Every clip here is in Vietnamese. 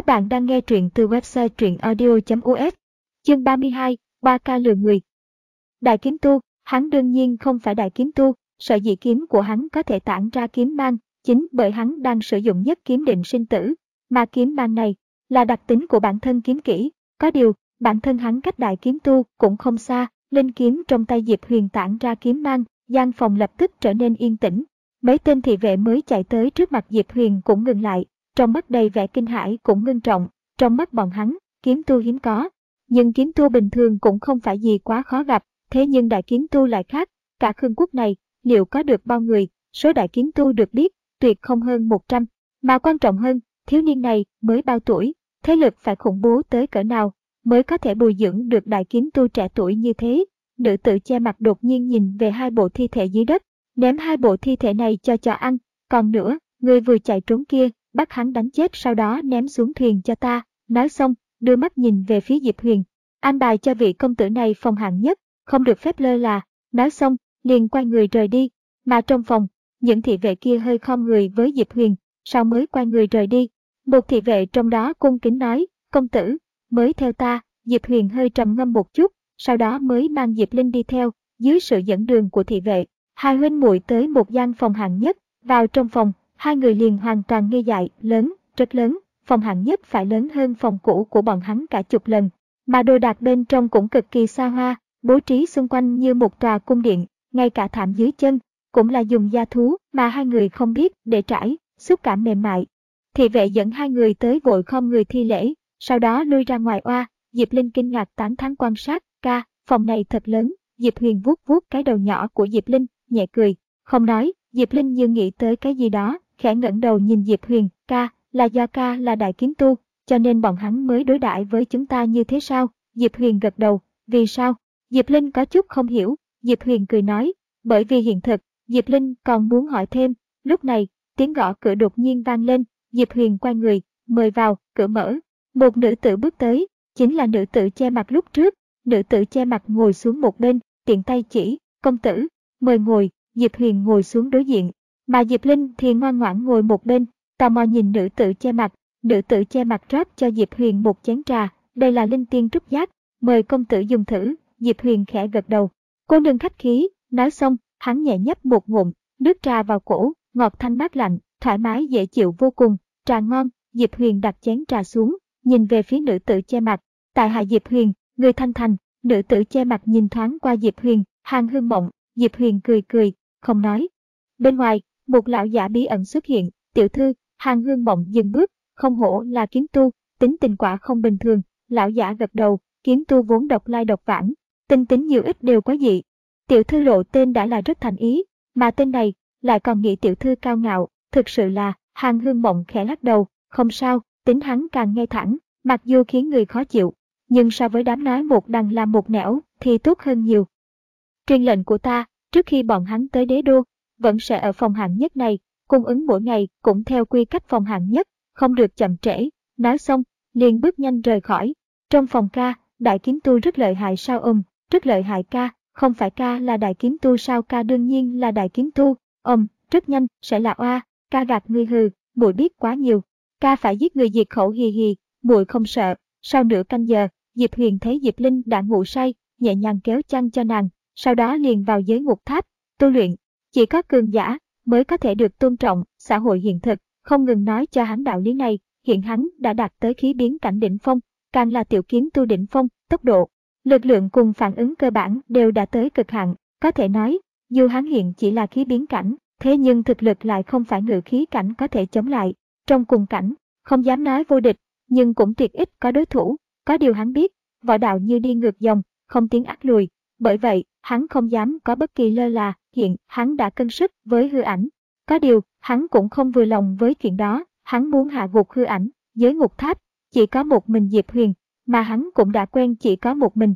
Các bạn đang nghe truyện từ website truyệnaudio.us. Chương 32, 3K lừa người. Đại kiếm tu, hắn đương nhiên không phải đại kiếm tu, sở dĩ kiếm của hắn có thể tản ra kiếm mang, chính bởi hắn đang sử dụng nhất kiếm định sinh tử, mà kiếm mang này là đặc tính của bản thân kiếm kỹ. Có điều, bản thân hắn cách đại kiếm tu cũng không xa, linh kiếm trong tay Diệp Huyền tản ra kiếm mang, gian phòng lập tức trở nên yên tĩnh. Mấy tên thị vệ mới chạy tới trước mặt Diệp Huyền cũng ngừng lại, trong mắt đầy vẻ kinh hãi cũng ngưng trọng. Trong mắt bọn hắn, kiếm tu hiếm có, nhưng kiếm tu bình thường cũng không phải gì quá khó gặp, thế nhưng đại kiếm tu lại khác. Cả Khương quốc này, liệu có được bao người? Số đại kiếm tu được biết, tuyệt không hơn 100. Mà quan trọng hơn, thiếu niên này mới bao tuổi, thế lực phải khủng bố tới cỡ nào mới có thể bồi dưỡng được đại kiếm tu trẻ tuổi như thế? Nữ tử che mặt đột nhiên nhìn về hai bộ thi thể dưới đất, ném hai bộ thi thể này cho chó ăn. Còn nữa, người vừa chạy trốn kia, bắt hắn đánh chết sau đó ném xuống thuyền cho ta. Nói xong, đưa mắt nhìn về phía Diệp Huyền. An bài cho vị công tử này phòng hạng nhất, không được phép lơ là. Nói xong, liền quay người rời đi. Mà trong phòng, những thị vệ kia hơi khom người với Diệp Huyền, sau mới quay người rời đi. Một thị vệ trong đó cung kính nói, công tử, mới theo ta. Diệp Huyền hơi trầm ngâm một chút, sau đó mới mang Diệp Linh đi theo. Dưới sự dẫn đường của thị vệ, hai huynh muội tới một gian phòng hạng nhất. Vào trong phòng, hai người liền hoàn toàn ngây dại. Lớn, rất lớn, phòng hạng nhất phải lớn hơn phòng cũ của bọn hắn cả chục lần, mà đồ đạc bên trong cũng cực kỳ xa hoa, bố trí xung quanh như một tòa cung điện, ngay cả thảm dưới chân cũng là dùng da thú mà hai người không biết để trải, xúc cảm mềm mại. Thị vệ dẫn hai người tới vội khom người thi lễ, sau đó lui ra ngoài oa. Diệp Linh kinh ngạc tán thán quan sát, ca, phòng này thật lớn. Diệp Huyền vuốt vuốt cái đầu nhỏ của Diệp Linh, nhẹ cười, không nói. Diệp Linh như nghĩ tới cái gì đó, khẽ ngẩng đầu nhìn Diệp Huyền, ca, là do ca là đại kiếm tu, cho nên bọn hắn mới đối đãi với chúng ta như thế sao? Diệp Huyền gật đầu, vì sao? Diệp Linh có chút không hiểu. Diệp Huyền cười nói, bởi vì hiện thực. Diệp Linh còn muốn hỏi thêm, lúc này, tiếng gõ cửa đột nhiên vang lên. Diệp Huyền quay người, mời vào. Cửa mở, một nữ tử bước tới, chính là nữ tử che mặt lúc trước. Nữ tử che mặt ngồi xuống một bên, tiện tay chỉ, công tử, mời ngồi. Diệp Huyền ngồi xuống đối diện, mà Diệp Linh thì ngoan ngoãn ngồi một bên, tò mò nhìn nữ tử che mặt. Nữ tử che mặt rót cho Diệp Huyền một chén trà, đây là linh tiên trúc giác, mời công tử dùng thử. Diệp Huyền khẽ gật đầu, cô nương khách khí. Nói xong, hắn nhẹ nhấp một ngụm, nước trà vào cổ, ngọt thanh mát lạnh, thoải mái dễ chịu vô cùng, trà ngon. Diệp Huyền đặt chén trà xuống, nhìn về phía nữ tử che mặt, tại hạ Diệp Huyền, người thanh thành. Nữ tử che mặt nhìn thoáng qua Diệp Huyền, Hàn Hương Mộng. Diệp Huyền cười cười, không nói. Bên ngoài, một lão giả bí ẩn xuất hiện, tiểu thư. Hàn Hương Mộng dừng bước, không hổ là kiếm tu, tính tình quả không bình thường. Lão giả gật đầu, kiếm tu vốn độc lai độc vãng, tinh tính nhiều ít đều quá dị. Tiểu thư lộ tên đã là rất thành ý, mà tên này lại còn nghĩ tiểu thư cao ngạo, thực sự là. Hàn Hương Mộng khẽ lắc đầu, không sao, tính hắn càng ngay thẳng, mặc dù khiến người khó chịu, nhưng so với đám nói một đằng làm một nẻo thì tốt hơn nhiều. Truyền lệnh của ta, trước khi bọn hắn tới đế đô, vẫn sẽ ở phòng hạng nhất này, cung ứng mỗi ngày cũng theo quy cách phòng hạng nhất, không được chậm trễ. Nói xong, liền bước nhanh rời khỏi. Trong phòng ca, đại kiếm tu rất lợi hại sao? Rất lợi hại ca, không phải ca là đại kiếm tu sao? Ca đương nhiên là đại kiếm tu. Rất nhanh sẽ là oa. Ca gạt ngươi hừ, muội biết quá nhiều. Ca phải giết người diệt khẩu hì hì, muội không sợ. Sau nửa canh giờ, Diệp Huyền thấy Diệp Linh đã ngủ say, nhẹ nhàng kéo chăn cho nàng, sau đó liền vào giới ngục tháp tu luyện. Chỉ có cường giả mới có thể được tôn trọng. Xã hội hiện thực không ngừng nói cho hắn đạo lý này. Hiện hắn đã đạt tới khí biến cảnh đỉnh phong, càng là tiểu kiếm tu đỉnh phong, tốc độ, lực lượng cùng phản ứng cơ bản đều đã tới cực hạn. Có thể nói, dù hắn hiện chỉ là khí biến cảnh, thế nhưng thực lực lại không phải ngự khí cảnh có thể chống lại. Trong cùng cảnh, không dám nói vô địch, nhưng cũng tuyệt ít có đối thủ. Có điều hắn biết, võ đạo như đi ngược dòng, không tiến ắt lùi. Bởi vậy, hắn không dám có bất kỳ lơ là. Hiện hắn đã cân sức với hư ảnh. Có điều, hắn cũng không vừa lòng với chuyện đó. Hắn muốn hạ gục hư ảnh. Giới ngục tháp chỉ có một mình Diệp Huyền, mà hắn cũng đã quen chỉ có một mình.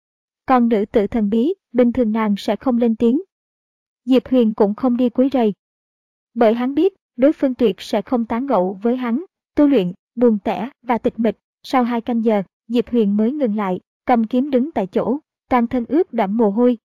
Còn nữ tử thần bí, bình thường nàng sẽ không lên tiếng. Diệp Huyền cũng không đi quấy rầy, bởi hắn biết đối phương tuyệt sẽ không tán gẫu với hắn. Tu luyện, buồn tẻ và tịch mịch. Sau 2 canh giờ, Diệp Huyền mới ngừng lại, cầm kiếm đứng tại chỗ, toàn thân ướt đẫm mồ hôi,